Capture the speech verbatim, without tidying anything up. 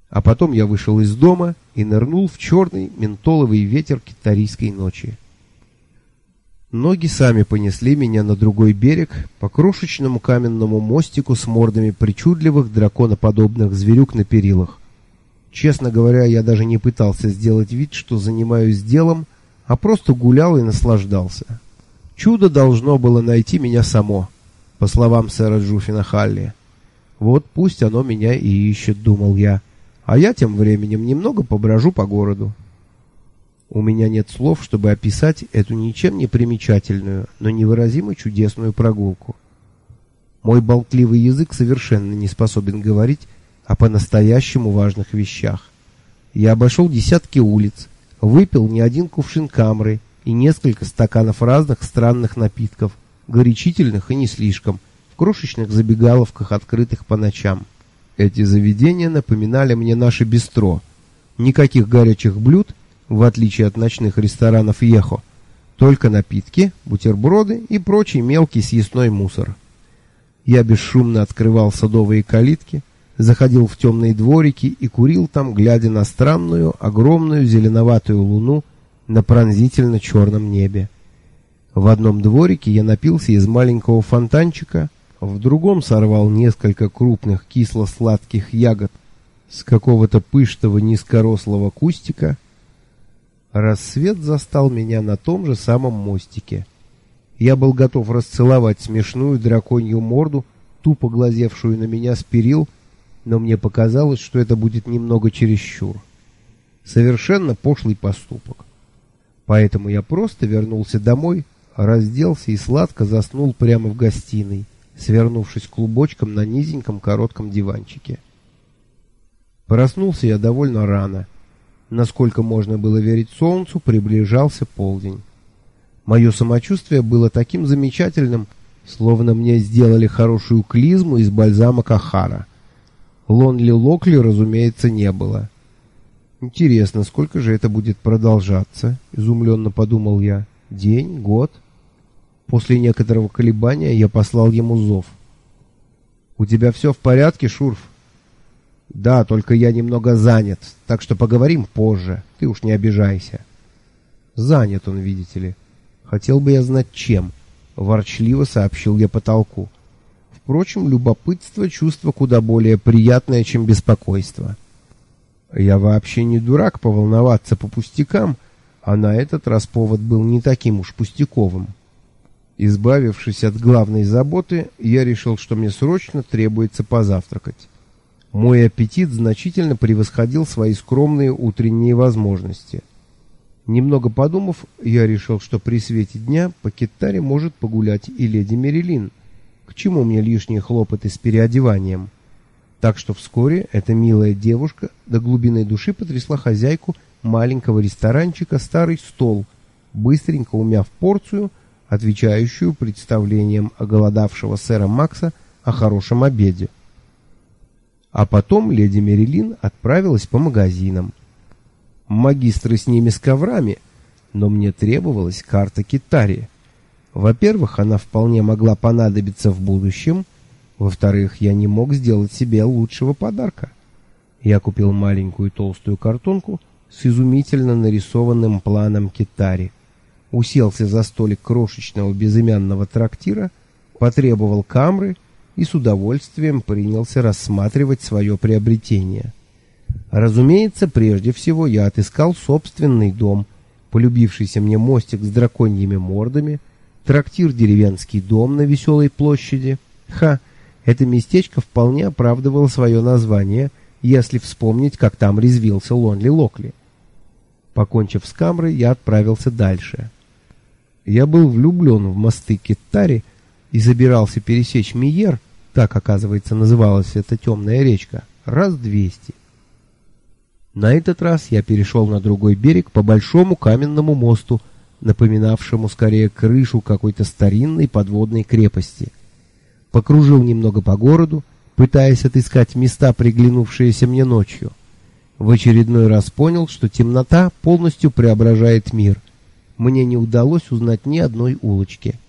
А потом я вышел из дома и нырнул в черный ментоловый ветер китарийской ночи. Ноги сами понесли меня на другой берег, по крошечному каменному мостику с мордами причудливых драконоподобных зверюк на перилах. Честно говоря, я даже не пытался сделать вид, что занимаюсь делом, а просто гулял и наслаждался. Чудо должно было найти меня само, по словам сэра Джуффина Халли. Вот пусть оно меня и ищет, думал я, а я тем временем немного поброжу по городу. У меня нет слов, чтобы описать эту ничем не примечательную, но невыразимо чудесную прогулку. Мой болтливый язык совершенно не способен говорить о по-настоящему важных вещах. Я обошел десятки улиц, выпил не один кувшин камры и несколько стаканов разных странных напитков, горячительных и не слишком, в крошечных забегаловках, открытых по ночам. Эти заведения напоминали мне наше бистро. Никаких горячих блюд, в отличие от ночных ресторанов Ехо, только напитки, бутерброды и прочий мелкий съестной мусор. Я бесшумно открывал садовые калитки, заходил в темные дворики и курил там, глядя на странную, огромную зеленоватую луну на пронзительно черном небе. В одном дворике я напился из маленького фонтанчика, в другом сорвал несколько крупных кисло-сладких ягод с какого-то пышного низкорослого кустика. Рассвет застал меня на том же самом мостике. Я был готов расцеловать смешную драконью морду, тупо глазевшую на меня с перил, но мне показалось, что это будет немного чересчур. Совершенно пошлый поступок. Поэтому я просто вернулся домой, разделся и сладко заснул прямо в гостиной, свернувшись клубочком на низеньком коротком диванчике. Проснулся я довольно рано. Насколько можно было верить солнцу, приближался полдень. Мое самочувствие было таким замечательным, словно мне сделали хорошую клизму из бальзама Кахара. Лонли Локли, разумеется, не было. Интересно, сколько же это будет продолжаться, изумленно подумал я. День, год? После некоторого колебания я послал ему зов. У тебя все в порядке, Шурф? Да, только я немного занят, так что поговорим позже. Ты уж не обижайся. Занят он, видите ли. Хотел бы я знать, чем, ворчливо сообщил я потолку. Впрочем, любопытство — чувство куда более приятное, чем беспокойство. Я вообще не дурак поволноваться по пустякам, а на этот раз повод был не таким уж пустяковым. Избавившись от главной заботы, я решил, что мне срочно требуется позавтракать. Мой аппетит значительно превосходил свои скромные утренние возможности. Немного подумав, я решил, что при свете дня по Китаре может погулять и леди Мерилин. К чему мне лишние хлопоты с переодеванием? Так что вскоре эта милая девушка до глубины души потрясла хозяйку маленького ресторанчика старый стол, быстренько умяв порцию, отвечающую представлениям оголодавшего сэра Макса о хорошем обеде. А потом леди Мерилин отправилась по магазинам. Магистры с ними с коврами, но мне требовалась карта Китари. Во-первых, она вполне могла понадобиться в будущем. Во-вторых, я не мог сделать себе лучшего подарка. Я купил маленькую толстую картонку с изумительно нарисованным планом Китари. Уселся за столик крошечного безымянного трактира, потребовал камры и с удовольствием принялся рассматривать свое приобретение. Разумеется, прежде всего я отыскал собственный дом, полюбившийся мне мостик с драконьими мордами, трактир «Деревенский дом» на Веселой площади. Ха, это местечко вполне оправдывало свое название, если вспомнить, как там резвился Лонли Локли. Покончив с камрой, я отправился дальше. Я был влюблен в мосты Китари и собирался пересечь Миер, так, оказывается, называлась эта темная речка, раз двести. На этот раз я перешел на другой берег по большому каменному мосту, напоминавшему скорее крышу какой-то старинной подводной крепости. Покружил немного по городу, пытаясь отыскать места, приглянувшиеся мне ночью. В очередной раз понял, что темнота полностью преображает мир. Мне не удалось узнать ни одной улочки.